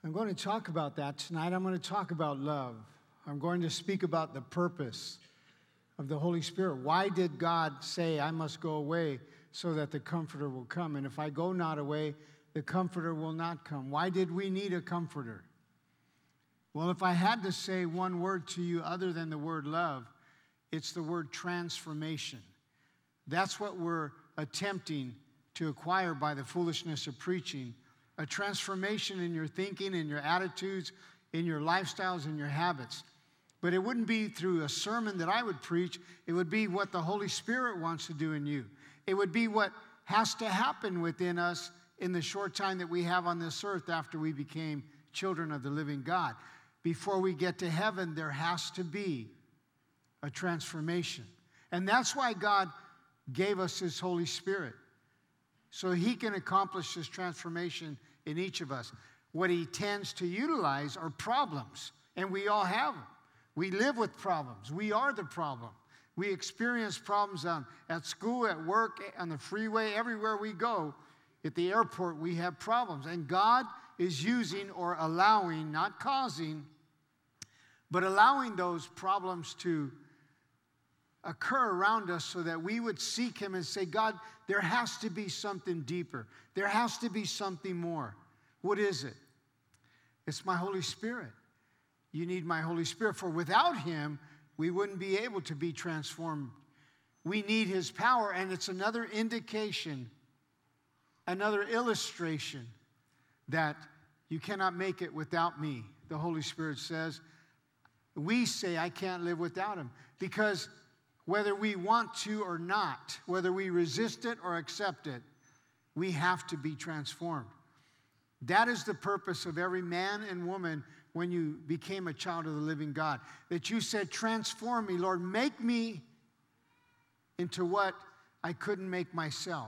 I'm going to talk about that tonight. I'm going to talk about love. I'm going to speak about the purpose of the Holy Spirit. Why did God say, I must go away so that the Comforter will come? And if I go not away, the Comforter will not come. Why did we need a Comforter? Well, if I had to say one word to you other than the word love, it's the word transformation. That's what we're attempting to acquire by the foolishness of preaching. A transformation in your thinking, in your attitudes, in your lifestyles, in your habits. But it wouldn't be through a sermon that I would preach. It would be what the Holy Spirit wants to do in you. It would be what has to happen within us in the short time that we have on this earth after we became children of the living God. Before we get to heaven, there has to be a transformation. And that's why God gave us His Holy Spirit, so He can accomplish this transformation in each of us. What He tends to utilize are problems, and we all have them. We live with problems. We are the problem. We experience problems at school, at work, on the freeway, everywhere we go. At the airport, we have problems. And God is using or allowing, not causing, but allowing those problems to occur around us so that we would seek Him and say, God, there has to be something deeper. There has to be something more. What is it? It's my Holy Spirit. You need my Holy Spirit, for without Him, we wouldn't be able to be transformed. We need His power, and it's another indication, another illustration that you cannot make it without me. The Holy Spirit says, we say, I can't live without Him, because whether we want to or not, whether we resist it or accept it, we have to be transformed. That is the purpose of every man and woman when you became a child of the living God. That you said, transform me, Lord, make me into what I couldn't make myself.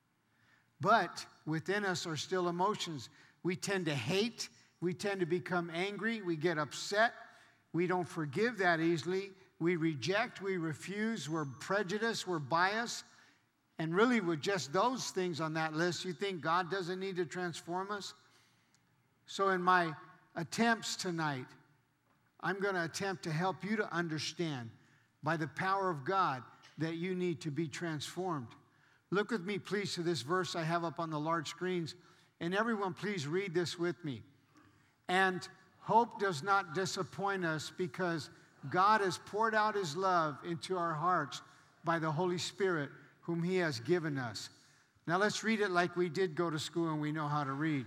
But within us are still emotions. We tend to hate. We tend to become angry. We get upset. We don't forgive that easily. We reject, we refuse, we're prejudiced, we're biased. And really with just those things on that list, you think God doesn't need to transform us? So in my attempts tonight, I'm going to attempt to help you to understand by the power of God that you need to be transformed. Look with me, please, to this verse I have up on the large screens. And everyone, please read this with me. And hope does not disappoint us, because God has poured out His love into our hearts by the Holy Spirit whom He has given us. Now let's read it like we did go to school and we know how to read.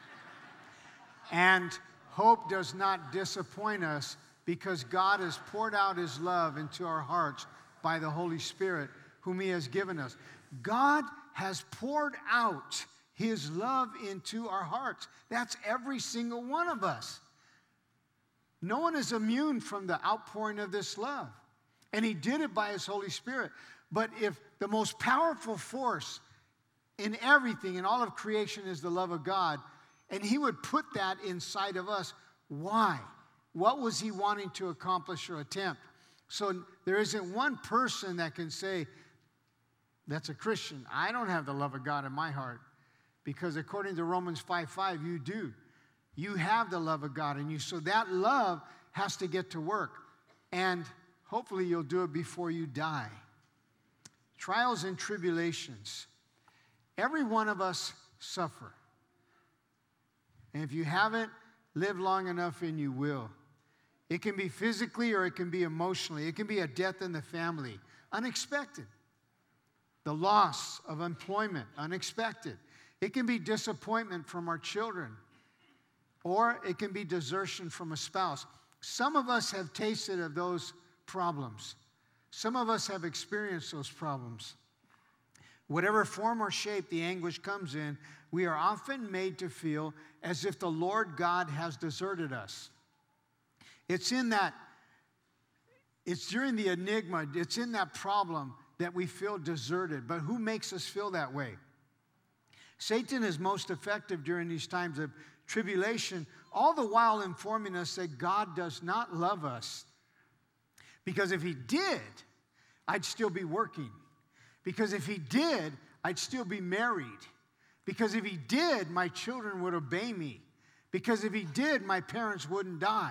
And hope does not disappoint us, because God has poured out His love into our hearts by the Holy Spirit whom He has given us. God has poured out His love into our hearts. That's every single one of us. No one is immune from the outpouring of this love. And He did it by His Holy Spirit. But if the most powerful force in everything, in all of creation, is the love of God, and He would put that inside of us, why? What was He wanting to accomplish or attempt? So there isn't one person that can say, that's a Christian, I don't have the love of God in my heart. Because according to Romans 5:5, you do. You have the love of God in you. So that love has to get to work. And hopefully you'll do it before you die. Trials and tribulations. Every one of us suffer. And if you haven't lived long enough, and you will. It can be physically or it can be emotionally. It can be a death in the family. Unexpected. The loss of employment. Unexpected. It can be disappointment from our children. Or it can be desertion from a spouse. Some of us have tasted of those problems. Some of us have experienced those problems. Whatever form or shape the anguish comes in, we are often made to feel as if the Lord God has deserted us. It's during the enigma, it's in that problem that we feel deserted. But who makes us feel that way? Satan is most effective during these times of tribulation, all the while informing us that God does not love us. Because if He did, I'd still be working. Because if He did, I'd still be married. Because if He did, my children would obey me. Because if he did, my parents wouldn't die.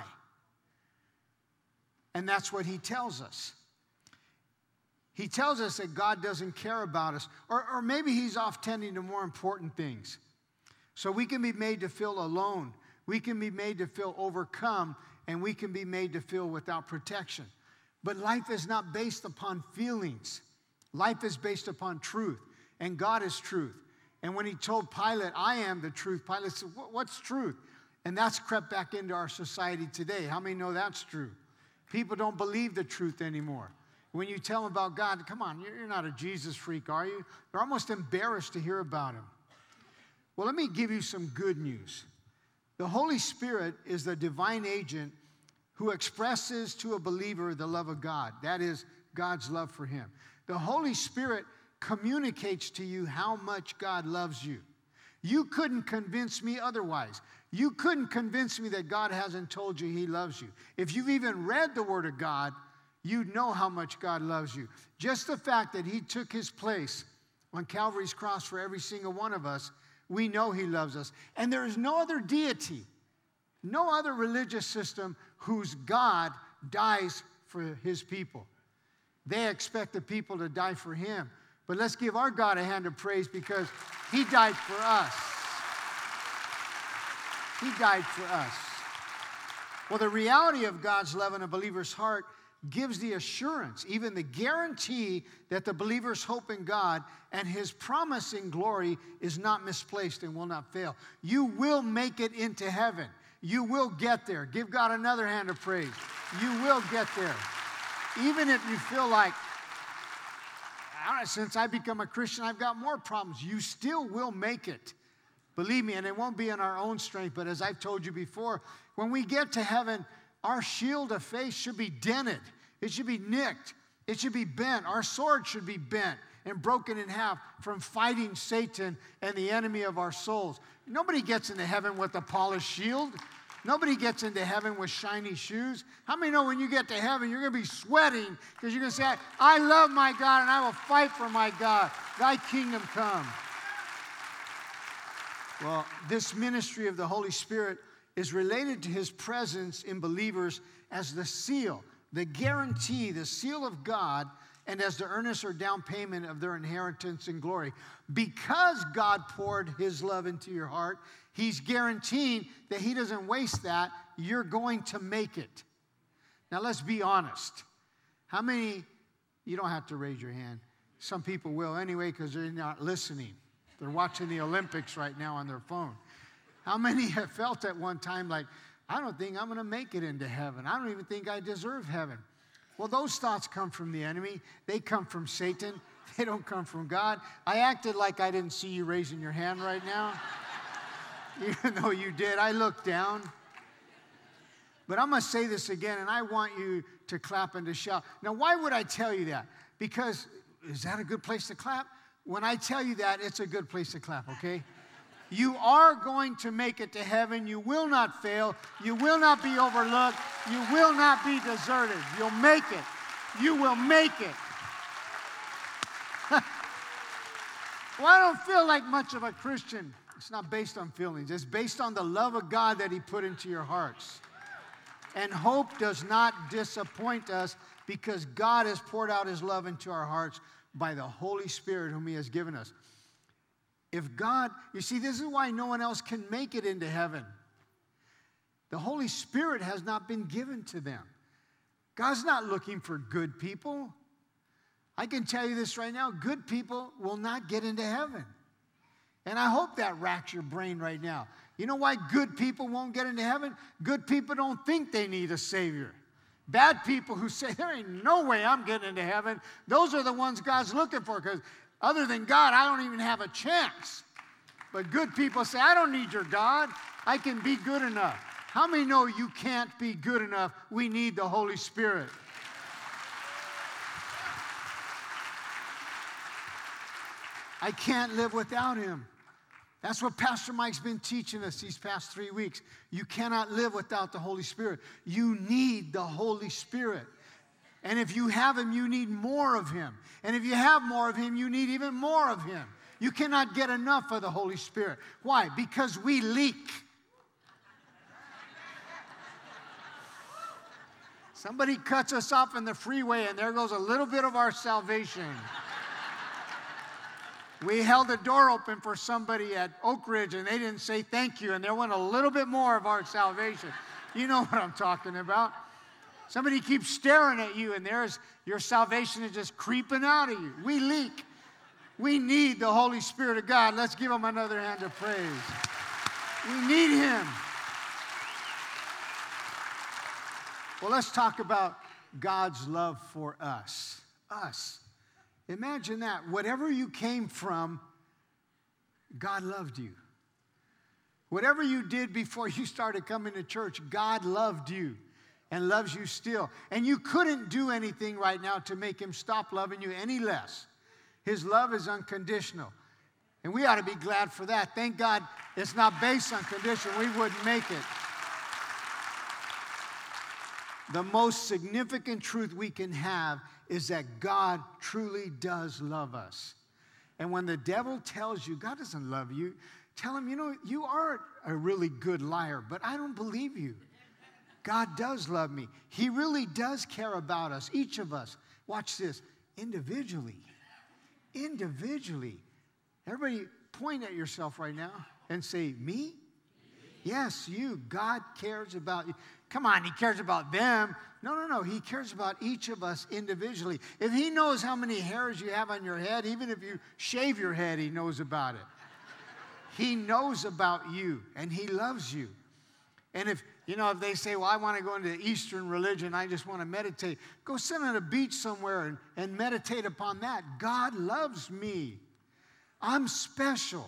And that's what he tells us. He tells us that God doesn't care about us. Or maybe he's off tending to more important things. So we can be made to feel alone. We can be made to feel overcome. And we can be made to feel without protection. But life is not based upon feelings. Life is based upon truth. And God is truth. And when he told Pilate, I am the truth, Pilate said, what's truth? And that's crept back into our society today. How many know that's true? People don't believe the truth anymore. When you tell them about God, come on, you're not a Jesus freak, are you? They're almost embarrassed to hear about him. Well, let me give you some good news. The Holy Spirit is the divine agent who expresses to a believer the love of God. That is God's love for him. The Holy Spirit communicates to you how much God loves you. You couldn't convince me otherwise. You couldn't convince me that God hasn't told you he loves you. If you've even read the Word of God, you know how much God loves you. Just the fact that he took his place on Calvary's cross for every single one of us, we know he loves us. And there is no other deity, no other religious system whose God dies for his people. They expect the people to die for him. But let's give our God a hand of praise because he died for us. He died for us. Well, the reality of God's love in a believer's heart gives the assurance, even the guarantee, that the believer's hope in God and his promise in glory is not misplaced and will not fail. You will make it into heaven. You will get there. Give God another hand of praise. You will get there. Even if you feel like, since I become a Christian, I've got more problems. You still will make it. Believe me, and it won't be in our own strength, but as I've told you before, when we get to heaven, our shield of faith should be dented. It should be nicked. It should be bent. Our sword should be bent and broken in half from fighting Satan and the enemy of our souls. Nobody gets into heaven with a polished shield. Nobody gets into heaven with shiny shoes. How many know when you get to heaven, you're going to be sweating because you're going to say, I love my God and I will fight for my God. Thy kingdom come. Well, this ministry of the Holy Spirit is related to his presence in believers as the seal, the guarantee, the seal of God, and as the earnest or down payment of their inheritance in glory. Because God poured his love into your heart, he's guaranteeing that he doesn't waste that. You're going to make it. Now, let's be honest. How many, you don't have to raise your hand. Some people will anyway because they're not listening. They're watching the Olympics right now on their phone. How many have felt at one time like, I don't think I'm going to make it into heaven. I don't even think I deserve heaven. Well, those thoughts come from the enemy. They come from Satan. They don't come from God. I acted like I didn't see you raising your hand right now. Even though you did, I looked down. But I'm going to say this again, and I want you to clap and to shout. Now, why would I tell you that? Because, is that a good place to clap? When I tell you that, it's a good place to clap, okay? You are going to make it to heaven. You will not fail. You will not be overlooked. You will not be deserted. You'll make it. You will make it. Well, I don't feel like much of a Christian. It's not based on feelings. It's based on the love of God that he put into your hearts. And hope does not disappoint us because God has poured out his love into our hearts by the Holy Spirit whom he has given us. If God, you see, this is why no one else can make it into heaven. The Holy Spirit has not been given to them. God's not looking for good people. I can tell you this right now, good people will not get into heaven. And I hope that racks your brain right now. You know why good people won't get into heaven? Good people don't think they need a Savior. Bad people who say, there ain't no way I'm getting into heaven, those are the ones God's looking for, because other than God, I don't even have a chance. But good people say, I don't need your God. I can be good enough. How many know you can't be good enough? We need the Holy Spirit. I can't live without him. That's what Pastor Mike's been teaching us these past 3 weeks. You cannot live without the Holy Spirit. You need the Holy Spirit. And if you have him, you need more of him. And if you have more of him, you need even more of him. You cannot get enough of the Holy Spirit. Why? Because we leak. Somebody cuts us off in the freeway, and there goes a little bit of our salvation. We held the door open for somebody at Oak Ridge, and they didn't say thank you, and there went a little bit more of our salvation. You know what I'm talking about. Somebody keeps staring at you, and your salvation is just creeping out of you. We leak. We need the Holy Spirit of God. Let's give him another hand of praise. We need him. Well, let's talk about God's love for us. Us. Imagine that. Whatever you came from, God loved you. Whatever you did before you started coming to church, God loved you and loves you still. And you couldn't do anything right now to make him stop loving you any less. His love is unconditional. And we ought to be glad for that. Thank God it's not based on condition. We wouldn't make it. The most significant truth we can have is that God truly does love us. And when the devil tells you God doesn't love you, tell him, you are a really good liar, but I don't believe you. God does love me. He really does care about us, each of us. Watch this, individually. Individually. Everybody point at yourself right now and say, me? Yes, you. God cares about you. Come on, he cares about them. No. He cares about each of us individually. If he knows how many hairs you have on your head, even if you shave your head, he knows about it. He knows about you, and he loves you. And if they say, well, I want to go into Eastern religion, I just want to meditate, go sit on a beach somewhere and meditate upon that. God loves me. I'm special.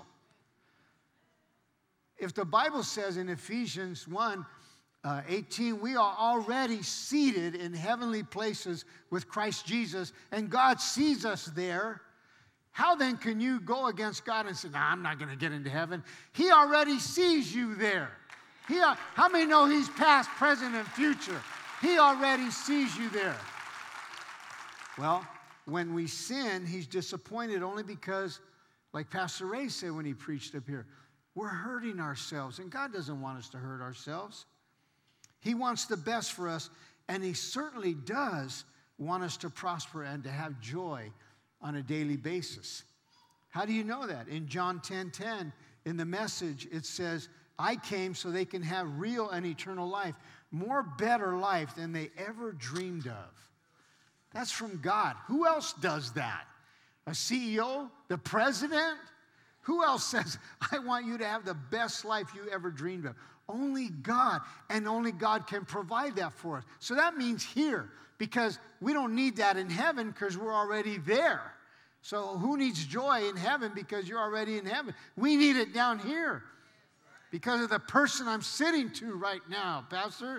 If the Bible says in Ephesians 1:18, we are already seated in heavenly places with Christ Jesus, and God sees us there, how then can you go against God and say, no, I'm not going to get into heaven? He already sees you there. How many know he's past, present, and future? He already sees you there. Well, when we sin, he's disappointed only because, like Pastor Ray said when he preached up here, we're hurting ourselves, and God doesn't want us to hurt ourselves. He wants the best for us, and he certainly does want us to prosper and to have joy on a daily basis. How do you know that? In John 10:10, in the Message, it says, I came so they can have real and eternal life, more better life than they ever dreamed of. That's from God. Who else does that? A CEO? The president? Who else says, I want you to have the best life you ever dreamed of? Only God, and only God can provide that for us. So that means here, because we don't need that in heaven because we're already there. So who needs joy in heaven because you're already in heaven? We need it down here because of the person I'm sitting to right now, Pastor.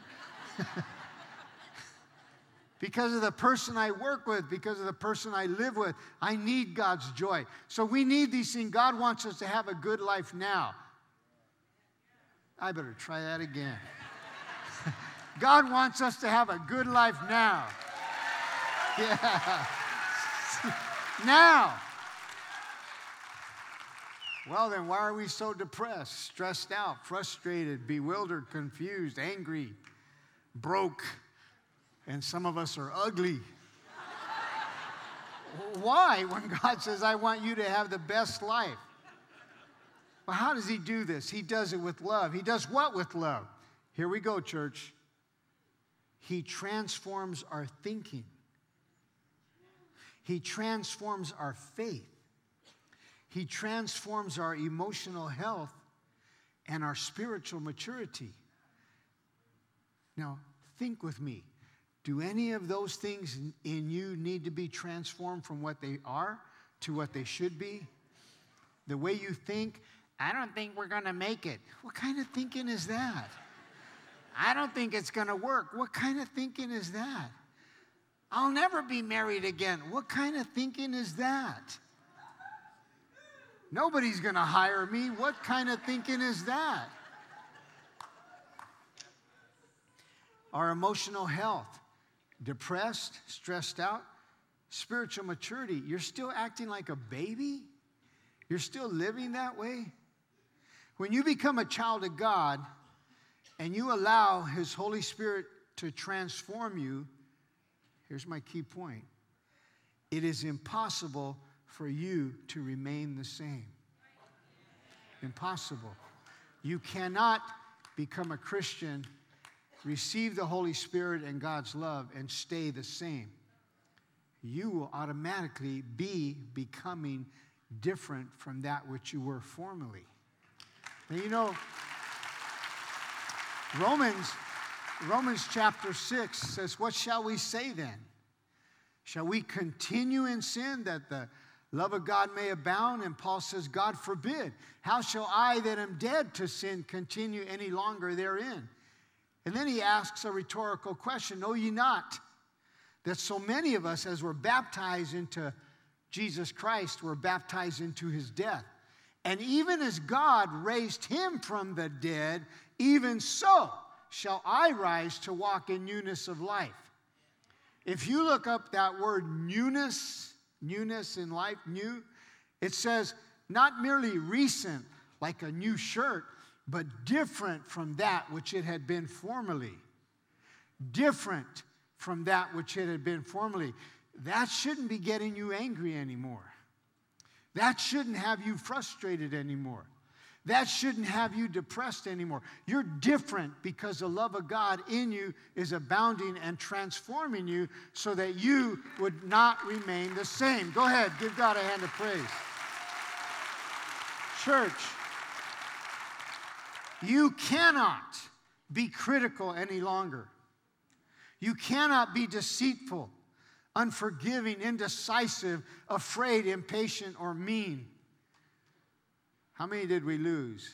Because of the person I work with, because of the person I live with, I need God's joy. So we need these things. God wants us to have a good life now. I better try that again. God wants us to have a good life now. Yeah. Now. Well, then why are we so depressed, stressed out, frustrated, bewildered, confused, angry, broke? And some of us are ugly. Why? When God says, I want you to have the best life. Well, how does he do this? He does it with love. He does what with love? Here we go, church. He transforms our thinking. He transforms our faith. He transforms our emotional health and our spiritual maturity. Now, think with me. Do any of those things in you need to be transformed from what they are to what they should be? The way you think, I don't think we're going to make it. What kind of thinking is that? I don't think it's going to work. What kind of thinking is that? I'll never be married again. What kind of thinking is that? Nobody's going to hire me. What kind of thinking is that? Our emotional health. Depressed, stressed out, spiritual maturity. You're still acting like a baby? You're still living that way? When you become a child of God and you allow his Holy Spirit to transform you, here's my key point. It is impossible for you to remain the same. Impossible. You cannot become a Christian, receive the Holy Spirit and God's love, and stay the same. You will automatically be becoming different from that which you were formerly. Now, you know, Romans chapter 6 says, what shall we say then? Shall we continue in sin that the love of God may abound? And Paul says, God forbid. How shall I that am dead to sin continue any longer therein? And then he asks a rhetorical question, know ye not that so many of us, as we're baptized into Jesus Christ, were baptized into his death? And even as God raised him from the dead, even so shall I rise to walk in newness of life. If you look up that word newness in life, new, it says not merely recent, like a new shirt, but different from that which it had been formerly. Different from that which it had been formerly. That shouldn't be getting you angry anymore. That shouldn't have you frustrated anymore. That shouldn't have you depressed anymore. You're different because the love of God in you is abounding and transforming you so that you would not remain the same. Go ahead, give God a hand of praise. Church, you cannot be critical any longer. You cannot be deceitful, unforgiving, indecisive, afraid, impatient, or mean. How many did we lose?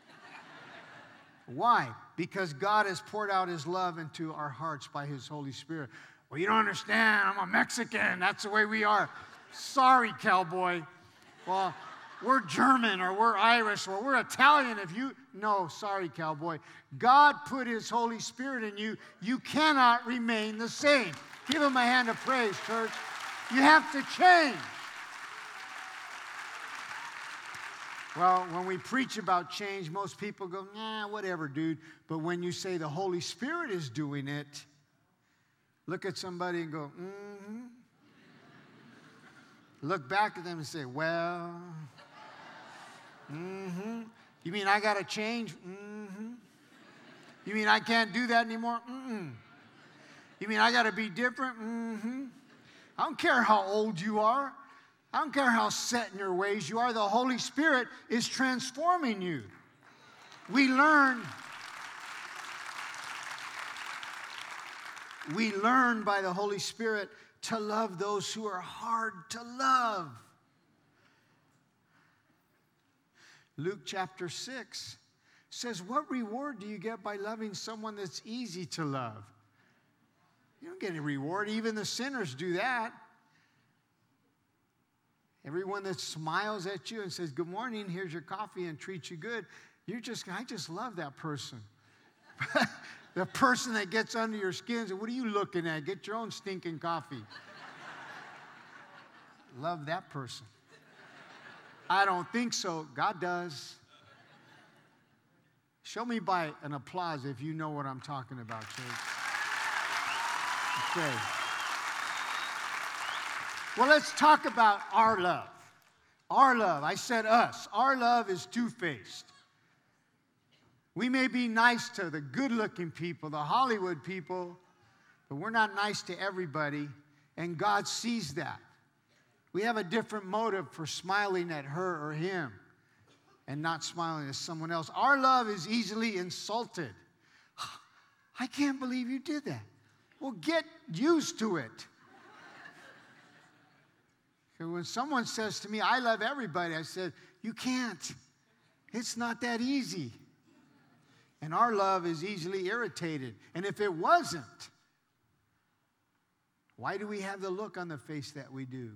Why? Because God has poured out his love into our hearts by his Holy Spirit. Well, you don't understand. I'm a Mexican. That's the way we are. Sorry, cowboy. Well, we're German or we're Irish or we're Italian. No, sorry, cowboy. God put his Holy Spirit in you. You cannot remain the same. Give him a hand of praise, church. You have to change. Well, when we preach about change, most people go, nah, whatever, dude. But when you say the Holy Spirit is doing it, look at somebody and go, mm-hmm. Look back at them and say, well, mm-hmm. You mean I got to change? Mm-hmm. You mean I can't do that anymore? Mm-mm. You mean I got to be different? Mm-hmm. I don't care how old you are. I don't care how set in your ways you are. The Holy Spirit is transforming you. We learn by the Holy Spirit to love those who are hard to love. Luke chapter 6 says, what reward do you get by loving someone that's easy to love? You don't get any reward. Even the sinners do that. Everyone that smiles at you and says, good morning, here's your coffee, and treats you good, I just love that person. The person that gets under your skin and says, what are you looking at? Get your own stinking coffee. Love that person. I don't think so. God does. Show me by an applause if you know what I'm talking about, church. Okay. Well, let's talk about our love. Our love. I said us. Our love is two-faced. We may be nice to the good-looking people, the Hollywood people, but we're not nice to everybody, and God sees that. We have a different motive for smiling at her or him and not smiling at someone else. Our love is easily insulted. I can't believe you did that. Well, get used to it. When someone says to me, I love everybody, I said, you can't. It's not that easy. And our love is easily irritated. And if it wasn't, why do we have the look on the face that we do?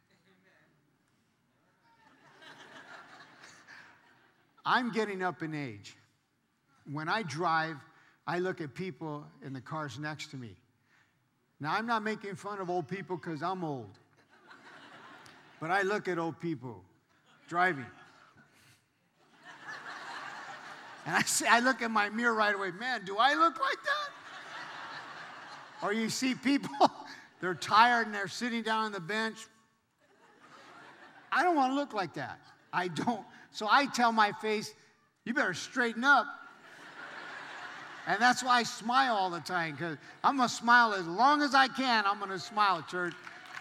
I'm getting up in age. When I drive, I look at people in the cars next to me. Now, I'm not making fun of old people because I'm old. But I look at old people driving. And I look in my mirror right away, man, do I look like that? Or you see people, they're tired and they're sitting down on the bench. I don't want to look like that. I don't. So I tell my face, you better straighten up. And that's why I smile all the time, because I'm going to smile as long as I can. I'm going to smile, church.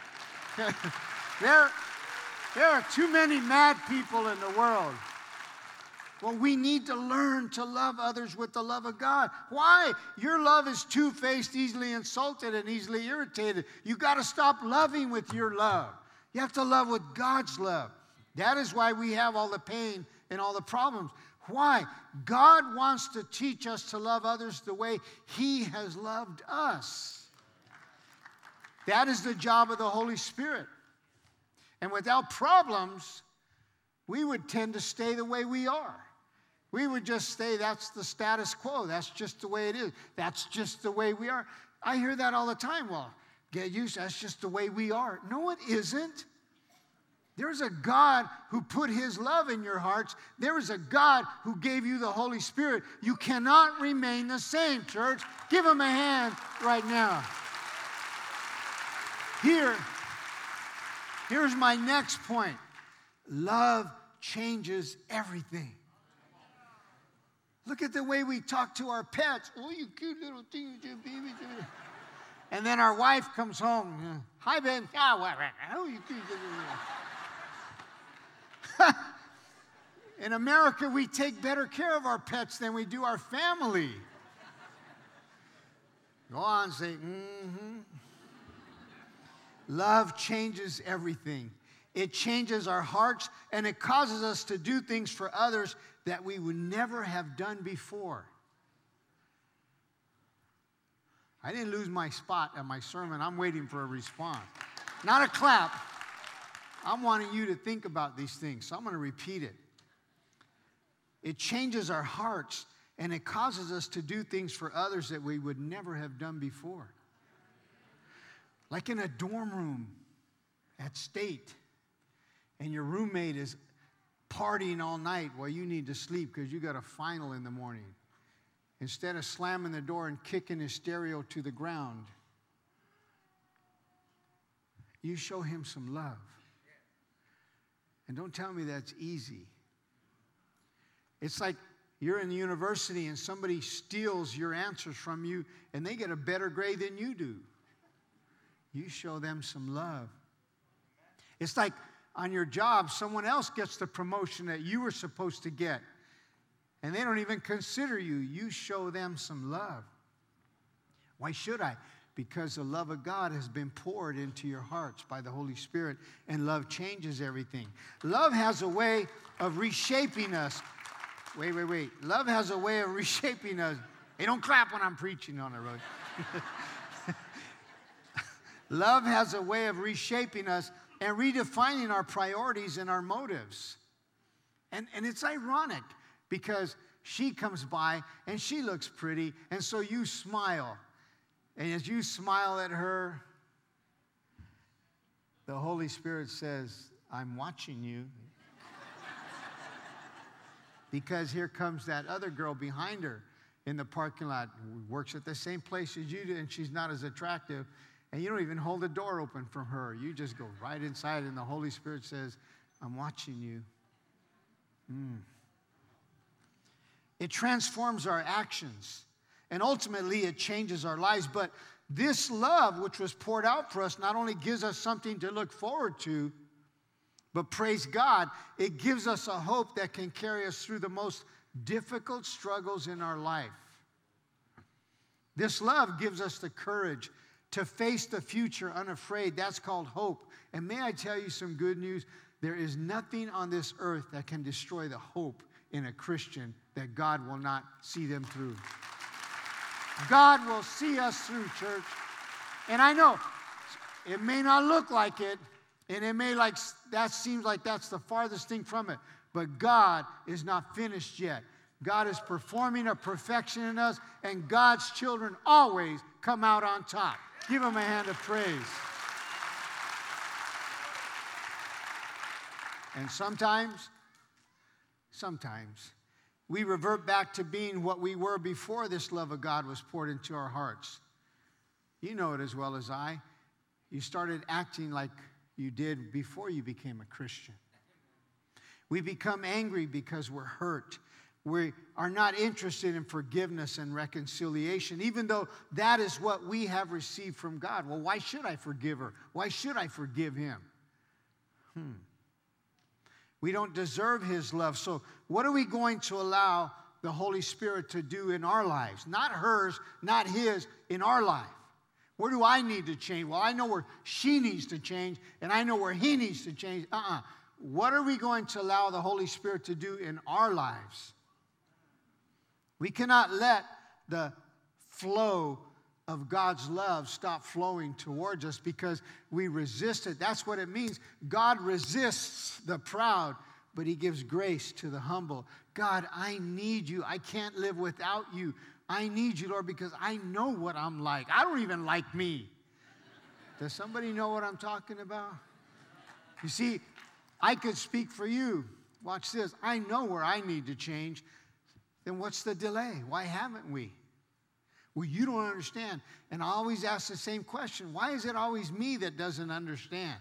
There are too many mad people in the world. Well, we need to learn to love others with the love of God. Why? Your love is two-faced, easily insulted, and easily irritated. You got to stop loving with your love. You have to love with God's love. That is why we have all the pain and all the problems. Why? God wants to teach us to love others the way He has loved us. That is the job of the Holy Spirit. And without problems, we would tend to stay the way we are. We would just say that's the status quo. That's just the way it is. That's just the way we are. I hear that all the time. Well, get used to it. That's just the way we are. No, it isn't. There's a God who put His love in your hearts. There is a God who gave you the Holy Spirit. You cannot remain the same, church. Give Him a hand right now. Here's my next point. Love changes everything. Look at the way we talk to our pets. Oh, you cute little thing, baby. And then our wife comes home. Hi, babe. Oh, you cute little thing. In America, we take better care of our pets than we do our family. Go on, say, mm-hmm. Love changes everything. It changes our hearts, and it causes us to do things for others that we would never have done before. I didn't lose my spot at my sermon. I'm waiting for a response. Not a clap. I'm wanting you to think about these things, so I'm going to repeat it. It changes our hearts, and it causes us to do things for others that we would never have done before. Like in a dorm room at State, and your roommate is partying all night while you need to sleep because you got a final in the morning. Instead of slamming the door and kicking his stereo to the ground, you show him some love. And don't tell me that's easy. It's like you're in the university and somebody steals your answers from you and they get a better grade than you do. You show them some love. It's like on your job, someone else gets the promotion that you were supposed to get, and they don't even consider you. You show them some love. Why should I? Because the love of God has been poured into your hearts by the Holy Spirit, and love changes everything. Love has a way of reshaping us. Wait. Love has a way of reshaping us. Hey, don't clap when I'm preaching on the road. Love has a way of reshaping us and redefining our priorities and our motives. And it's ironic because she comes by and she looks pretty, and so you smile. And as you smile at her, the Holy Spirit says, I'm watching you. Because here comes that other girl behind her in the parking lot who works at the same place as you do, and she's not as attractive. And you don't even hold the door open from her. You just go right inside, and the Holy Spirit says, I'm watching you. It transforms our actions, and ultimately it changes our lives. But this love, which was poured out for us, not only gives us something to look forward to, but praise God, it gives us a hope that can carry us through the most difficult struggles in our life. This love gives us the courage to face the future unafraid. That's called hope. And may I tell you some good news? There is nothing on this earth that can destroy the hope in a Christian that God will not see them through. God will see us through, church. And I know it may not look like it, and it may seems like that's the farthest thing from it, but God is not finished yet. God is performing a perfection in us, and God's children always come out on top. Give Him a hand of praise. And sometimes, we revert back to being what we were before this love of God was poured into our hearts. You know it as well as I. You started acting like you did before you became a Christian. We become angry because we're hurt. We are not interested in forgiveness and reconciliation, even though that is what we have received from God. Well, why should I forgive her? Why should I forgive him? We don't deserve his love. So what are we going to allow the Holy Spirit to do in our lives? Not hers, not his, in our life. Where do I need to change? Well, I know where she needs to change, and I know where he needs to change. What are we going to allow the Holy Spirit to do in our lives? We cannot let the flow of God's love stop flowing towards us because we resist it. That's what it means. God resists the proud, but he gives grace to the humble. God, I need you. I can't live without you. I need you, Lord, because I know what I'm like. I don't even like me. Does somebody know what I'm talking about? You see, I could speak for you. Watch this. I know where I need to change. Then what's the delay? Why haven't we? Well, you don't understand. And I always ask the same question. Why is it always me that doesn't understand?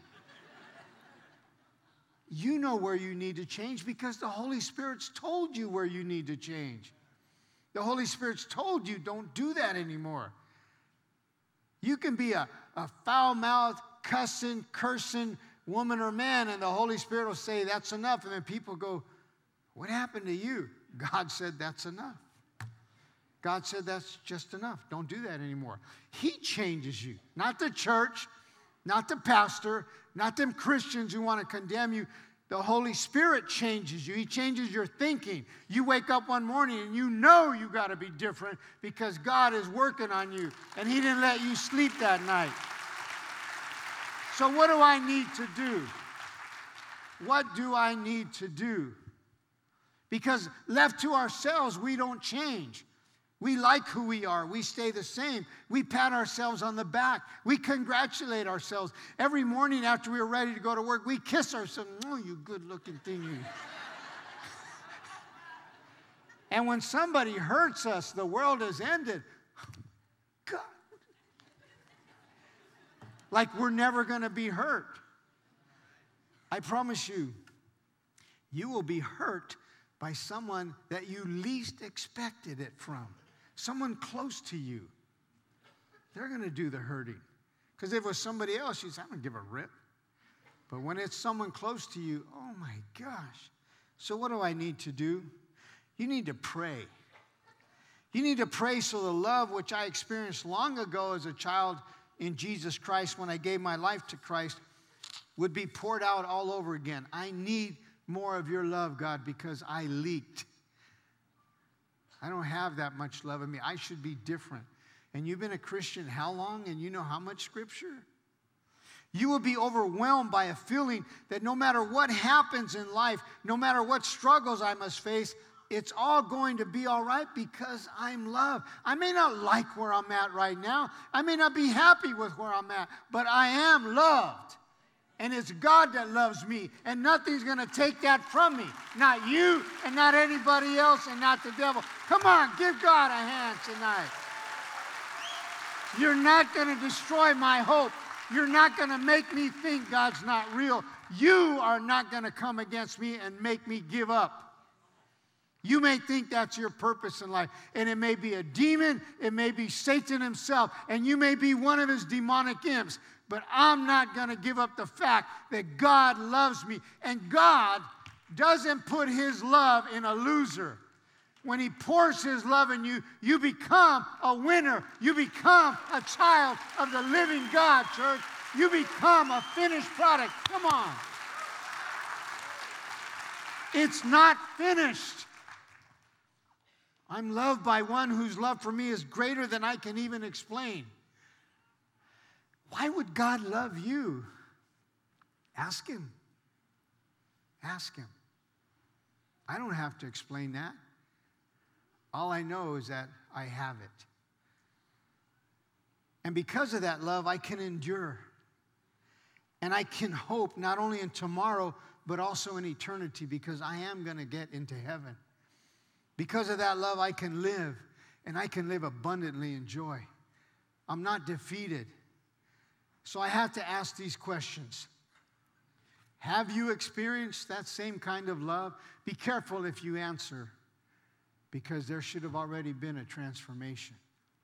You know where you need to change because the Holy Spirit's told you where you need to change. The Holy Spirit's told you don't do that anymore. You can be a foul-mouthed, cussing, cursing woman or man, and the Holy Spirit will say, that's enough. And then people go, what happened to you? God said, that's enough. God said, that's just enough. Don't do that anymore. He changes you, not the church, not the pastor, not them Christians who want to condemn you. The Holy Spirit changes you. He changes your thinking. You wake up one morning and you know you got to be different because God is working on you and he didn't let you sleep that night. So what do I need to do? What do I need to do? Because left to ourselves, we don't change. We like who we are. We stay the same. We pat ourselves on the back. We congratulate ourselves. Every morning after we are ready to go to work, we kiss ourselves. Oh, you good-looking thing, you. And when somebody hurts us, the world has ended. God. Like we're never going to be hurt. I promise you, you will be hurt by someone that you least expected it from. Someone close to you. They're going to do the hurting. Because if it was somebody else, you'd say, I don't give a rip. But when it's someone close to you, oh my gosh. So what do I need to do? You need to pray. You need to pray so the love which I experienced long ago as a child in Jesus Christ when I gave my life to Christ would be poured out all over again. I need more of your love, God, because I leaked. I don't have that much love in me. I should be different. And you've been a Christian how long? And you know how much Scripture? You will be overwhelmed by a feeling that no matter what happens in life, no matter what struggles I must face, it's all going to be all right because I'm loved. I may not like where I'm at right now. I may not be happy with where I'm at, but I am loved. And it's God that loves me, and nothing's going to take that from me. Not you, and not anybody else, and not the devil. Come on, give God a hand tonight. You're not going to destroy my hope. You're not going to make me think God's not real. You are not going to come against me and make me give up. You may think that's your purpose in life, and it may be a demon, it may be Satan himself, and you may be one of his demonic imps. But I'm not going to give up the fact that God loves me. And God doesn't put his love in a loser. When he pours his love in you, you become a winner. You become a child of the living God, church. You become a finished product. Come on. It's not finished. I'm loved by one whose love for me is greater than I can even explain. Why would God love you? Ask him. Ask him. I don't have to explain that. All I know is that I have it. And because of that love, I can endure. And I can hope not only in tomorrow, but also in eternity, because I am going to get into heaven. Because of that love, I can live, and I can live abundantly in joy. I'm not defeated. So I have to ask these questions. Have you experienced that same kind of love? Be careful if you answer, because there should have already been a transformation.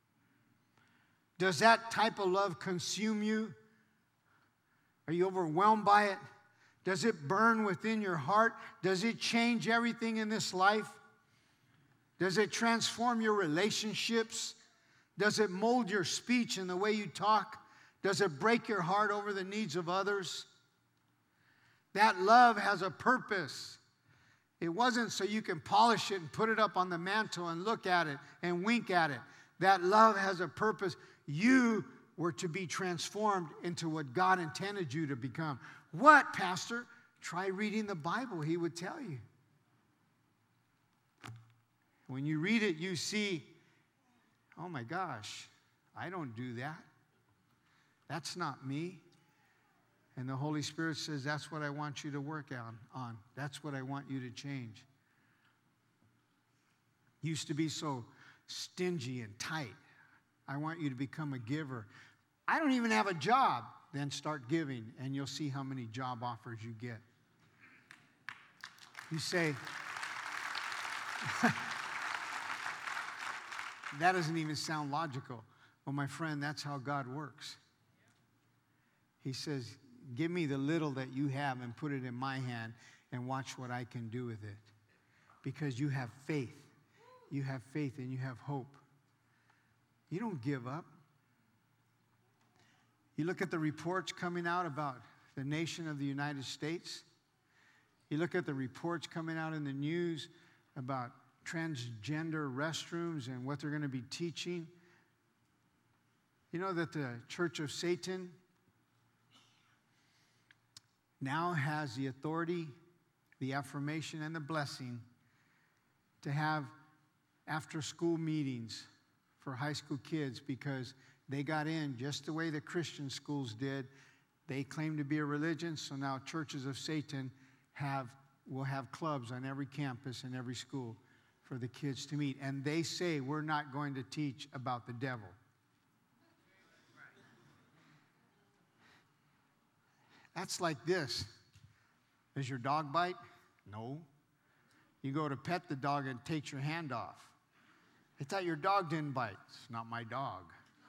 Does that type of love consume you? Are you overwhelmed by it? Does it burn within your heart? Does it change everything in this life? Does it transform your relationships? Does it mold your speech and the way you talk? Does it break your heart over the needs of others? That love has a purpose. It wasn't so you can polish it and put it up on the mantle and look at it and wink at it. That love has a purpose. You were to be transformed into what God intended you to become. What, Pastor? Try reading the Bible, he would tell you. When you read it, you see, oh my gosh, I don't do that. That's not me. And the Holy Spirit says, that's what I want you to work on. That's what I want you to change. Used to be so stingy and tight. I want you to become a giver. I don't even have a job. Then start giving, and you'll see how many job offers you get. You say, that doesn't even sound logical. Well, my friend, that's how God works. He says, give me the little that you have and put it in my hand and watch what I can do with it. Because you have faith. You have faith and you have hope. You don't give up. You look at the reports coming out about the nation of the United States. You look at the reports coming out in the news about transgender restrooms and what they're going to be teaching. You know that the Church of Satan now has the authority, the affirmation, and the blessing to have after-school meetings for high school kids because they got in just the way the Christian schools did. They claim to be a religion, so now churches of Satan will have clubs on every campus and every school for the kids to meet. And they say, we're not going to teach about the devil. That's like this. Does your dog bite? No. You go to pet the dog and it takes your hand off. I thought your dog didn't bite. It's not my dog.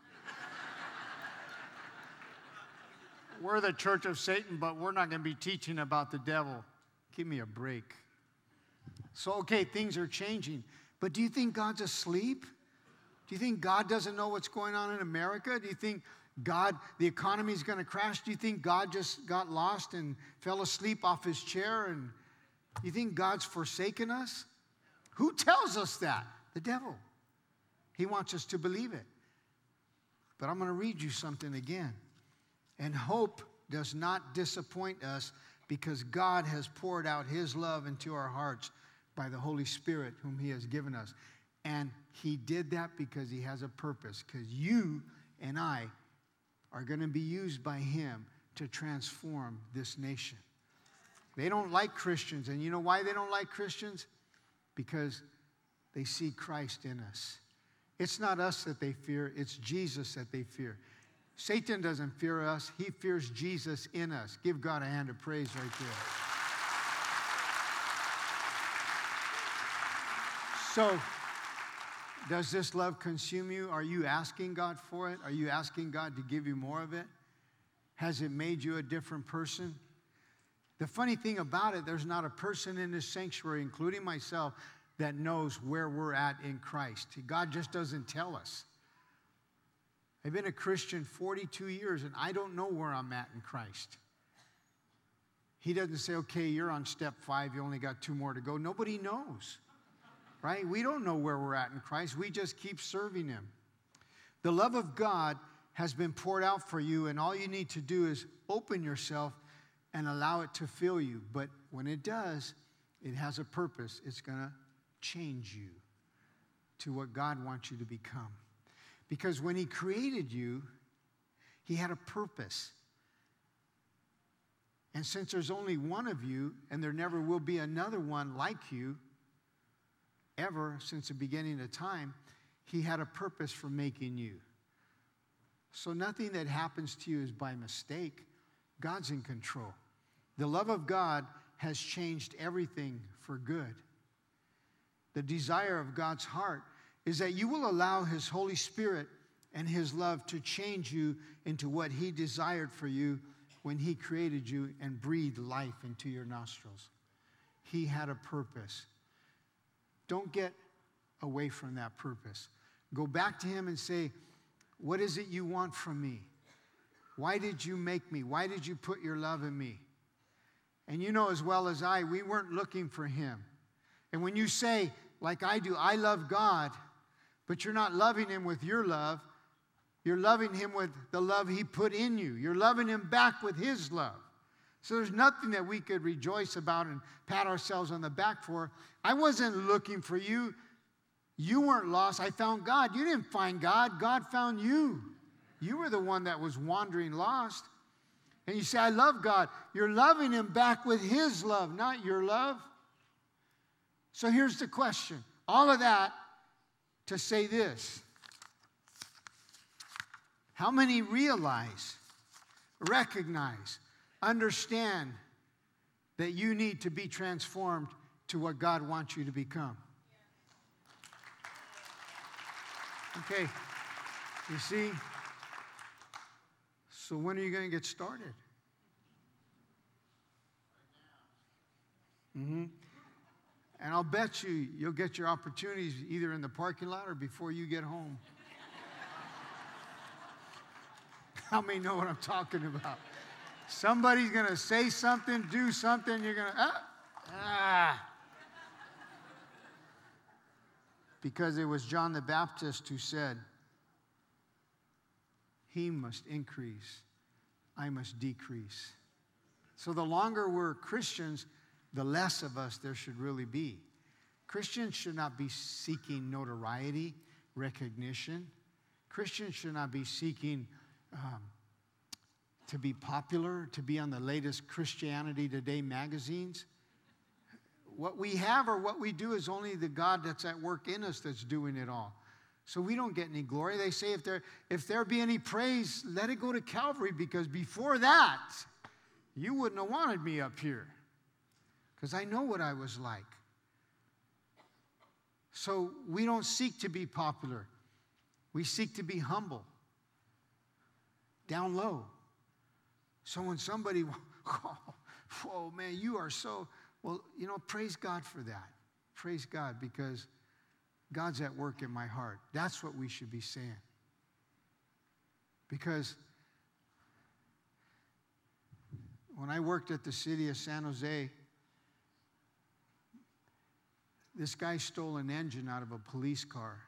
We're the Church of Satan, but we're not going to be teaching about the devil. Give me a break. So, okay, things are changing. But do you think God's asleep? Do you think God doesn't know what's going on in America? Do you think the economy is going to crash? Do you think God just got lost and fell asleep off his chair? And do you think God's forsaken us? Who tells us that? The devil. He wants us to believe it. But I'm going to read you something again. And hope does not disappoint us because God has poured out his love into our hearts by the Holy Spirit whom he has given us. And he did that because he has a purpose. Because you and I are going to be used by him to transform this nation. They don't like Christians. And you know why they don't like Christians? Because they see Christ in us. It's not us that they fear. It's Jesus that they fear. Satan doesn't fear us. He fears Jesus in us. Give God a hand of praise right there. So, does this love consume you? Are you asking God for it? Are you asking God to give you more of it? Has it made you a different person? The funny thing about it, there's not a person in this sanctuary, including myself, that knows where we're at in Christ. God just doesn't tell us. I've been a Christian 42 years, and I don't know where I'm at in Christ. He doesn't say, okay, you're on step 5, you only got 2 more to go. Nobody knows, right? We don't know where we're at in Christ. We just keep serving him. The love of God has been poured out for you, and all you need to do is open yourself and allow it to fill you. But when it does, it has a purpose. It's going to change you to what God wants you to become. Because when he created you, he had a purpose. And since there's only one of you, and there never will be another one like you, ever since the beginning of time, he had a purpose for making you. So nothing that happens to you is by mistake. God's in control. The love of God has changed everything for good. The desire of God's heart is that you will allow His Holy Spirit and His love to change you into what He desired for you when He created you and breathed life into your nostrils. He had a purpose. Don't get away from that purpose. Go back to Him and say, what is it you want from me? Why did you make me? Why did you put your love in me? And you know as well as I, we weren't looking for Him. And when you say, like I do, I love God, but you're not loving Him with your love, you're loving Him with the love He put in you. You're loving Him back with His love. So there's nothing that we could rejoice about and pat ourselves on the back for. I wasn't looking for you. You weren't lost. I found God. You didn't find God. God found you. You were the one that was wandering lost. And you say, I love God. You're loving Him back with His love, not your love. So here's the question. All of that to say this. How many realize, recognize, understand that you need to be transformed to what God wants you to become? Okay, you see? So when are you going to get started? And I'll bet you'll get your opportunities either in the parking lot or before you get home. How many know what I'm talking about? Somebody's going to say something, do something, you're going to, Because it was John the Baptist who said, He must increase, I must decrease. So the longer we're Christians, the less of us there should really be. Christians should not be seeking notoriety, recognition. Christians should not be seeking to be popular, to be on the latest Christianity Today magazines. What we have or what we do is only the God that's at work in us that's doing it all. So we don't get any glory. They say if there be any praise, let it go to Calvary, because before that, you wouldn't have wanted me up here, because I know what I was like. So we don't seek to be popular. We seek to be humble, down low. So when somebody, whoa, man, you are so, well, praise God for that. Praise God, because God's at work in my heart. That's what we should be saying. Because when I worked at the city of San Jose, this guy stole an engine out of a police car.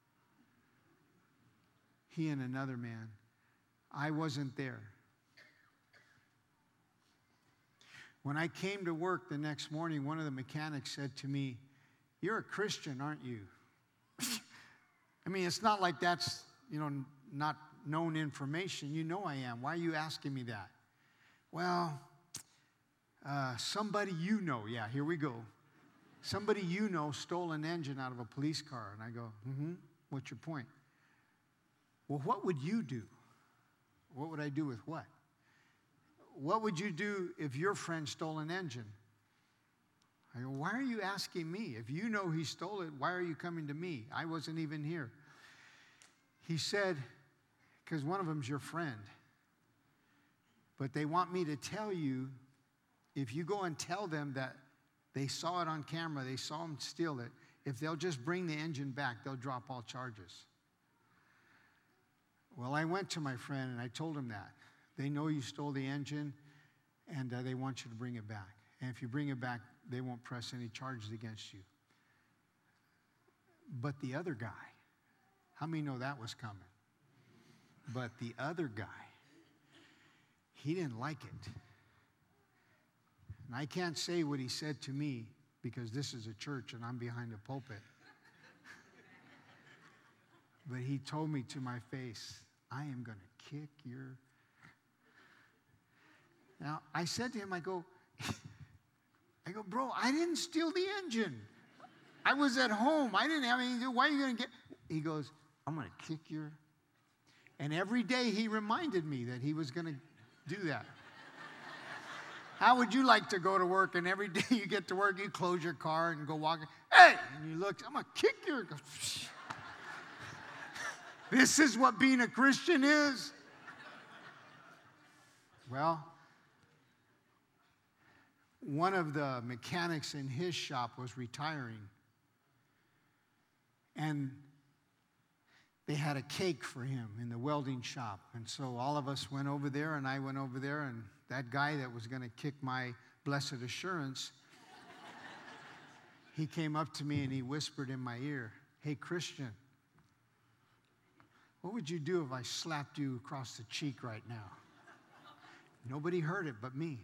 He and another man. I wasn't there. When I came to work the next morning, one of the mechanics said to me, "You're a Christian, aren't you?" I mean, it's not like that's, not known information. You know I am. Why are you asking me that? Well, somebody yeah, here we go. Somebody stole an engine out of a police car. And I go, what's your point? Well, what would you do? What would I do with what? What would you do if your friend stole an engine? I go, why are you asking me? If you know he stole it, why are you coming to me? I wasn't even here. He said, because one of them's your friend. But they want me to tell you, if you go and tell them that they saw it on camera, they saw him steal it, if they'll just bring the engine back, they'll drop all charges. Well, I went to my friend and I told him that. They know you stole the engine, and they want you to bring it back. And if you bring it back, they won't press any charges against you. But the other guy, how many know that was coming? But the other guy, he didn't like it. And I can't say what he said to me, because this is a church and I'm behind the pulpit. But he told me to my face, I am going to kick your... Now, I said to him, I go, bro, I didn't steal the engine. I was at home. I didn't have anything to do. Why are you going to get... He goes, I'm going to kick your... And every day he reminded me that he was going to do that. How would you like to go to work and every day you get to work, you close your car and go walk? Hey! And you look, I'm going to kick your... This is what being a Christian is. Well, one of the mechanics in his shop was retiring. And they had a cake for him in the welding shop. And so all of us went over there, and I went over there, and that guy that was going to kick my blessed assurance, he came up to me and he whispered in my ear, "Hey, Christian, what would you do if I slapped you across the cheek right now?" Nobody heard it but me.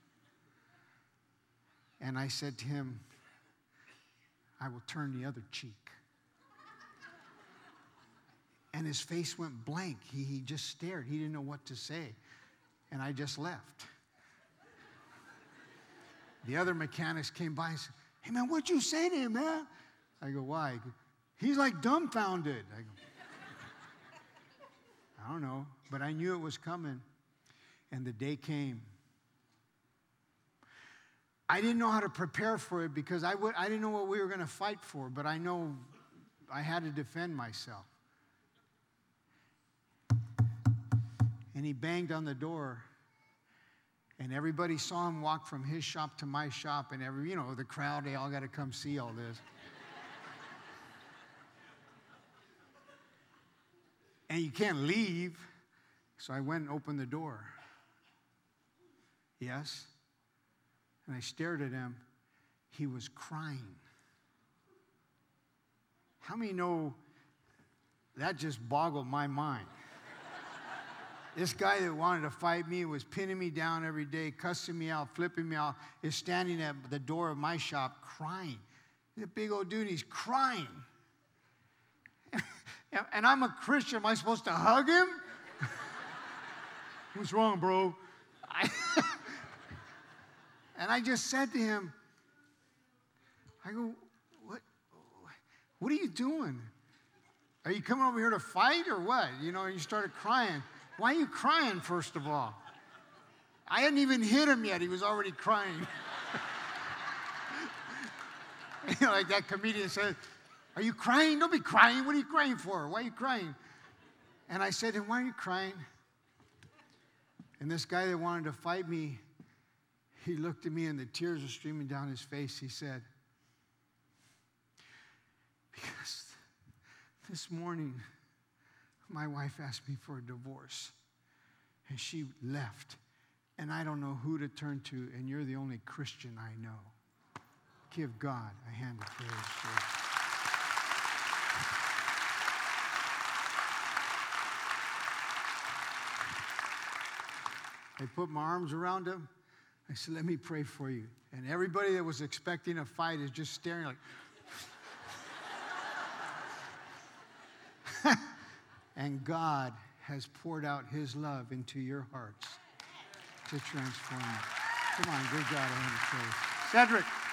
And I said to him, "I will turn the other cheek." And his face went blank. He just stared. He didn't know what to say. And I just left. The other mechanics came by and said, "Hey, man, what'd you say to him, man?" I go, "Why?" "He's like dumbfounded." I go, "I don't know." But I knew it was coming. And the day came. I didn't know how to prepare for it because I didn't know what we were going to fight for, but I know I had to defend myself. And he banged on the door, and everybody saw him walk from his shop to my shop, and the crowd, they all got to come see all this. And you can't leave, so I went and opened the door. Yes. And I stared at him. He was crying. How many know that just boggled my mind? This guy that wanted to fight me, was pinning me down every day, cussing me out, flipping me out, is standing at the door of my shop crying. He's a big old dude, he's crying. And I'm a Christian. Am I supposed to hug him? "What's wrong, bro?" And I just said to him, I go, what are you doing? Are you coming over here to fight or what? And you started crying. "Why are you crying, first of all?" I hadn't even hit him yet. He was already crying. Like that comedian said, "Are you crying? Don't be crying. What are you crying for? Why are you crying?" And I said to him, "Why are you crying?" And this guy that wanted to fight me, he looked at me and the tears were streaming down his face. He said, "Because this morning, my wife asked me for a divorce, and she left, and I don't know who to turn to, and you're the only Christian I know." Give God a hand of praise, church. I put my arms around him. I said, "Let me pray for you." And everybody that was expecting a fight is just staring like... And God has poured out his love into your hearts to transform you. Come on, give God a hand of praise. Cedric.